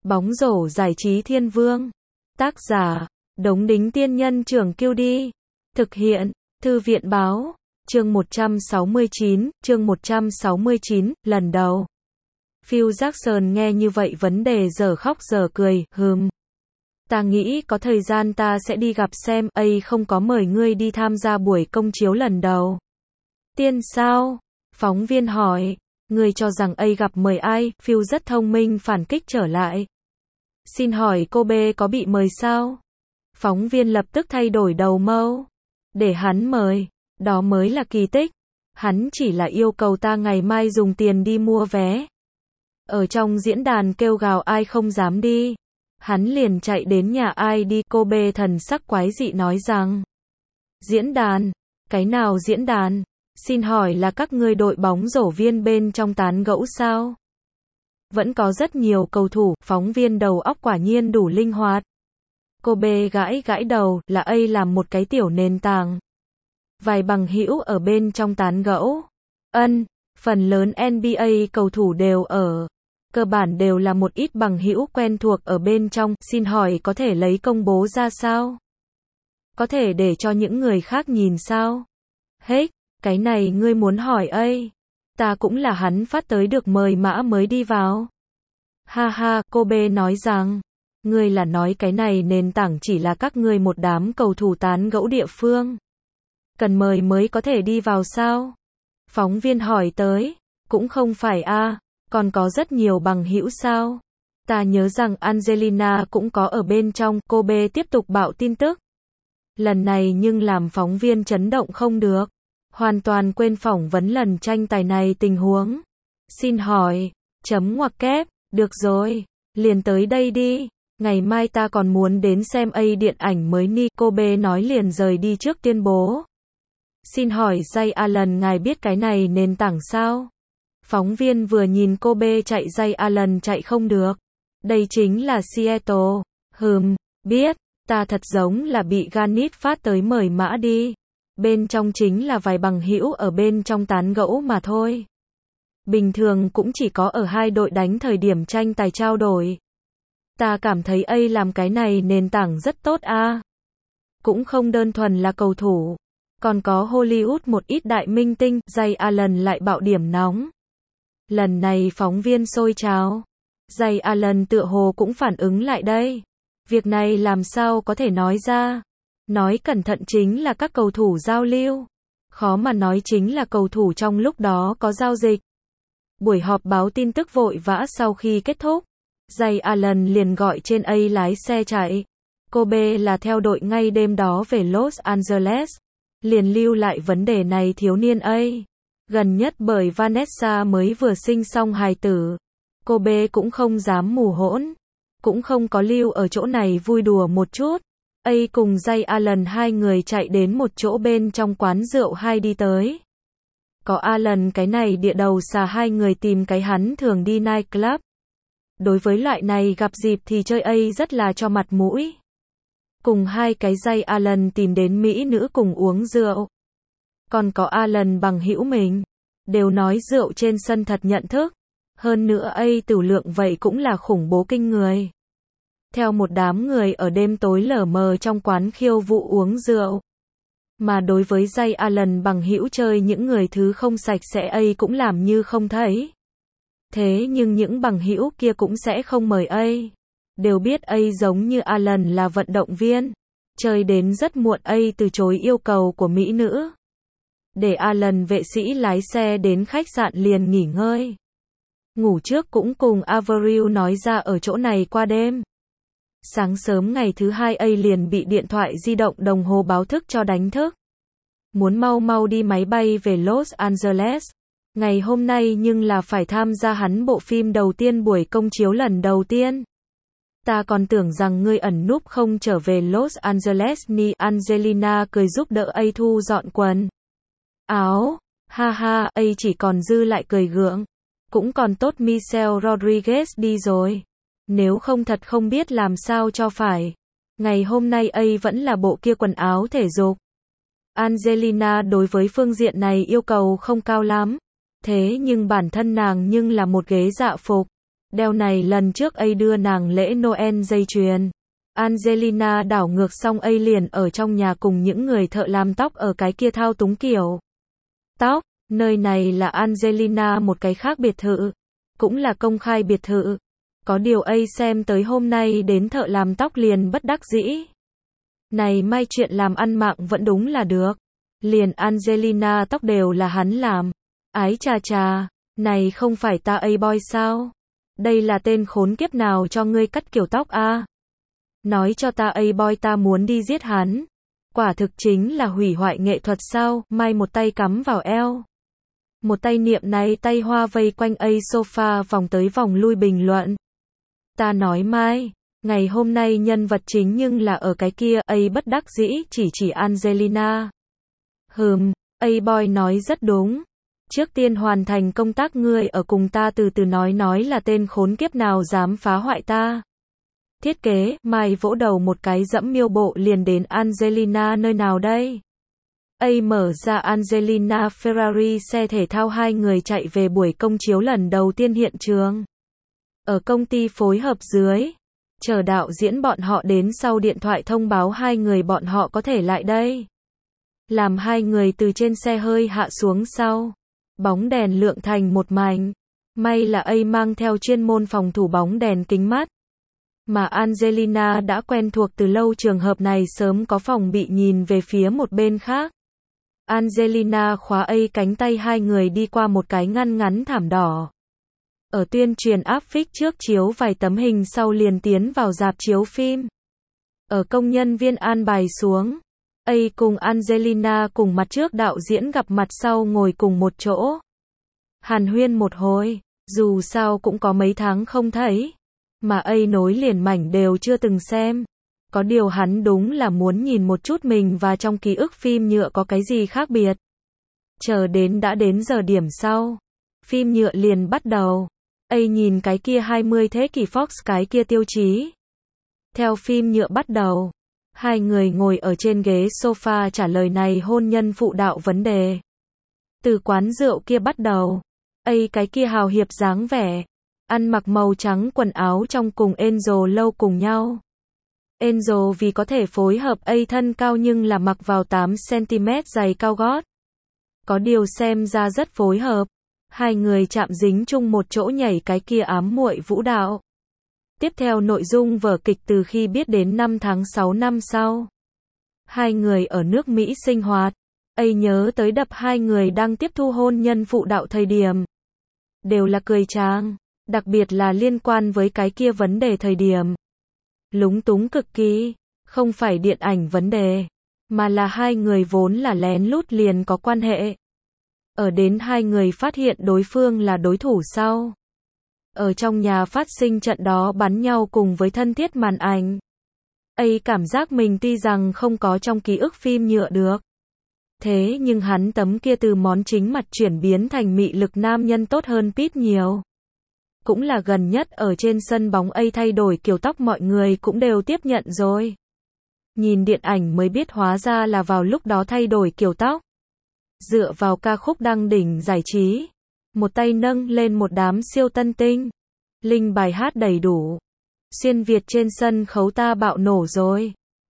Bóng rổ giải trí thiên vương. Tác giả, Đống Đính Tiên Nhân Trưởng Kiêu Đi. Thực hiện, Thư viện Báo. Chương 169, lần đầu. Phil Jackson nghe như vậy vấn đề giờ khóc giờ cười, Ta nghĩ có thời gian ta sẽ đi gặp xem, không có mời ngươi đi tham gia buổi công chiếu lần đầu. Tiên sao? Phóng viên hỏi. Ngươi cho rằng gặp mời ai? Phil rất thông minh phản kích trở lại. Xin hỏi cô B có bị mời sao? Phóng viên lập tức thay đổi đầu mâu. Để hắn mời, đó mới là kỳ tích. Hắn chỉ là yêu cầu ta ngày mai dùng tiền đi mua vé. Ở trong diễn đàn kêu gào ai không dám đi. Hắn liền chạy đến nhà ai đi, cô B thần sắc quái dị nói rằng. Diễn đàn? Cái nào diễn đàn? Xin hỏi là các ngươi đội bóng rổ viên bên trong tán gẫu sao? Vẫn có rất nhiều cầu thủ, phóng viên đầu óc quả nhiên đủ linh hoạt. Cô B gãi đầu, là làm một cái tiểu nền tảng. Vài bằng hữu ở bên trong tán gẫu. Phần lớn NBA cầu thủ đều ở. Cơ bản đều là một ít bằng hữu quen thuộc ở bên trong, xin hỏi có thể lấy công bố ra sao? Có thể để cho những người khác nhìn sao? Cái này ngươi muốn hỏi ta cũng là hắn phát tới được mời mã mới đi vào. Ha ha, cô B nói rằng, ngươi là nói cái này nền tảng chỉ là các ngươi một đám cầu thủ tán gẫu địa phương. Cần mời mới có thể đi vào sao? Phóng viên hỏi tới, cũng không phải còn có rất nhiều bằng hữu sao? Ta nhớ rằng Angelina cũng có ở bên trong, cô B tiếp tục bạo tin tức. Lần này nhưng làm phóng viên chấn động không được. Hoàn toàn quên phỏng vấn lần tranh tài này tình huống. Xin hỏi, ngoặc kép, được rồi, liền tới đây đi. Ngày mai ta còn muốn đến xem điện ảnh mới ni, cô B nói liền rời đi trước tuyên bố. Xin hỏi Jay Allen ngài biết cái này nền tảng sao? Phóng viên vừa nhìn cô B chạy Jay Allen chạy không được. Đây chính là Seattle. Biết, ta thật giống là bị Ganit phát tới mời mã đi. Bên trong chính là vài bằng hữu ở bên trong tán gẫu mà thôi. Bình thường cũng chỉ có ở hai đội đánh thời điểm tranh tài trao đổi. Ta cảm thấy làm cái này nền tảng rất tốt Cũng không đơn thuần là cầu thủ. Còn có Hollywood một ít đại minh tinh, Jay Allen lại bạo điểm nóng. Lần này phóng viên sôi trào. Jay Allen tựa hồ cũng phản ứng lại đây. Việc này làm sao có thể nói ra. Nói cẩn thận chính là các cầu thủ giao lưu. Khó mà nói chính là cầu thủ trong lúc đó có giao dịch. Buổi họp báo tin tức vội vã sau khi kết thúc. Jay Allen liền gọi trên lái xe chạy. Cô B là theo đội ngay đêm đó về Los Angeles. Liền lưu lại vấn đề này thiếu niên Gần nhất bởi Vanessa mới vừa sinh xong hài tử. Cô B cũng không dám mù hỗn. Cũng không có lưu ở chỗ này vui đùa một chút. Cùng Jay Allen hai người chạy đến một chỗ bên trong quán rượu hai đi tới. Có Allen cái này địa đầu xà hai người tìm cái hắn thường đi nightclub. Đối với loại này gặp dịp thì chơi rất là cho mặt mũi. Cùng hai cái Jay Allen tìm đến mỹ nữ cùng uống rượu. Còn có Allen bằng hữu mình. Đều nói rượu trên sân thật nhận thức. Hơn nữa tử lượng vậy cũng là khủng bố kinh người. Theo một đám người ở đêm tối lờ mờ trong quán khiêu vũ uống rượu. Mà đối với Jay Allen bằng hữu chơi những người thứ không sạch sẽ cũng làm như không thấy. Thế nhưng những bằng hữu kia cũng sẽ không mời Đều biết giống như Allen là vận động viên. Chơi đến rất muộn từ chối yêu cầu của mỹ nữ. Để Allen vệ sĩ lái xe đến khách sạn liền nghỉ ngơi. Ngủ trước cũng cùng Avril nói ra ở chỗ này qua đêm. Sáng sớm ngày thứ hai liền bị điện thoại di động đồng hồ báo thức cho đánh thức. Muốn mau mau đi máy bay về Los Angeles. Ngày hôm nay nhưng là phải tham gia hắn bộ phim đầu tiên buổi công chiếu lần đầu tiên. Ta còn tưởng rằng ngươi ẩn núp không trở về Los Angeles ni. Angelina cười giúp đỡ thu dọn quần áo. Ha ha, chỉ còn dư lại cười gượng. Cũng còn tốt Michelle Rodriguez đi rồi. Nếu không thật không biết làm sao cho phải. Ngày hôm nay vẫn là bộ kia quần áo thể dục. Angelina đối với phương diện này yêu cầu không cao lắm. Thế nhưng bản thân nàng nhưng là một ghế dạ phục. Đeo này lần trước ấy đưa nàng lễ Noel dây chuyền. Angelina đảo ngược xong ấy liền ở trong nhà cùng những người thợ làm tóc ở cái kia thao túng kiểu tóc. Nơi này là Angelina một cái khác biệt thự. Cũng là công khai biệt thự. Có điều ấy xem tới hôm nay đến thợ làm tóc liền bất đắc dĩ. Này may chuyện làm ăn mạng vẫn đúng là được. Liền Angelina tóc đều là hắn làm. Ái chà chà, này không phải ta A-boy sao? Đây là tên khốn kiếp nào cho ngươi cắt kiểu tóc a? Nói cho ta A-boy ta muốn đi giết hắn. Quả thực chính là hủy hoại nghệ thuật sao? Mai một tay cắm vào eo. Một tay niệm này tay hoa vây quanh A sofa vòng tới vòng lui bình luận. Ta nói Mai, ngày hôm nay nhân vật chính nhưng là ở cái kia. A bất đắc dĩ chỉ Angelina. A-boy nói rất đúng. Trước tiên hoàn thành công tác ngươi ở cùng ta từ từ nói là tên khốn kiếp nào dám phá hoại ta. Thiết kế, Mai vỗ đầu một cái dẫm miêu bộ liền đến Angelina nơi nào đây? A mở ra Angelina Ferrari xe thể thao hai người chạy về buổi công chiếu lần đầu tiên hiện trường. Ở công ty phối hợp dưới. Chờ đạo diễn bọn họ đến sau điện thoại thông báo hai người bọn họ có thể lại đây. Làm hai người từ trên xe hơi hạ xuống sau. Bóng đèn lượng thành một mảnh. May là A mang theo chuyên môn phòng thủ bóng đèn kính mắt. Mà Angelina đã quen thuộc từ lâu trường hợp này sớm có phòng bị nhìn về phía một bên khác. Angelina khóa A cánh tay hai người đi qua một cái ngăn ngắn thảm đỏ. Ở tuyên truyền áp phích trước chiếu vài tấm hình sau liền tiến vào rạp chiếu phim. Ở công nhân viên an bài xuống. A cùng Angelina cùng mặt trước đạo diễn gặp mặt sau ngồi cùng một chỗ. Hàn huyên một hồi, dù sao cũng có mấy tháng không thấy. Mà A nối liền mảnh đều chưa từng xem. Có điều hắn đúng là muốn nhìn một chút mình và trong ký ức phim nhựa có cái gì khác biệt. Chờ đến đã đến giờ điểm sau. Phim nhựa liền bắt đầu. A nhìn cái kia 20 thế kỷ Fox cái kia tiêu chí. Theo phim nhựa bắt đầu. Hai người ngồi ở trên ghế sofa trả lời này hôn nhân phụ đạo vấn đề. Từ quán rượu kia bắt đầu. A cái kia hào hiệp dáng vẻ. Ăn mặc màu trắng quần áo trong cùng Angel lâu cùng nhau. Angel vì có thể phối hợp A thân cao nhưng là mặc vào 8cm giày cao gót. Có điều xem ra rất phối hợp. Hai người chạm dính chung một chỗ nhảy cái kia ám muội vũ đạo. Tiếp theo nội dung vở kịch từ khi biết đến 5 tháng 6 năm sau. Hai người ở nước Mỹ sinh hoạt. A nhớ tới đập hai người đang tiếp thu hôn nhân phụ đạo thời điểm. Đều là cười trang. Đặc biệt là liên quan với cái kia vấn đề thời điểm. Lúng túng cực kỳ. Không phải điện ảnh vấn đề. Mà là hai người vốn là lén lút liền có quan hệ. Ở đến hai người phát hiện đối phương là đối thủ sau. Ở trong nhà phát sinh trận đó bắn nhau cùng với thân thiết màn ảnh. A cảm giác mình tuy rằng không có trong ký ức phim nhựa được. Thế nhưng hắn tấm kia từ món chính mặt chuyển biến thành mị lực nam nhân tốt hơn Pete nhiều. Cũng là gần nhất ở trên sân bóng A thay đổi kiểu tóc mọi người cũng đều tiếp nhận rồi. Nhìn điện ảnh mới biết hóa ra là vào lúc đó thay đổi kiểu tóc. Dựa vào ca khúc đăng đỉnh giải trí. Một tay nâng lên một đám siêu tân tinh. Linh bài hát đầy đủ. Xuyên Việt trên sân khấu ta bạo nổ rồi.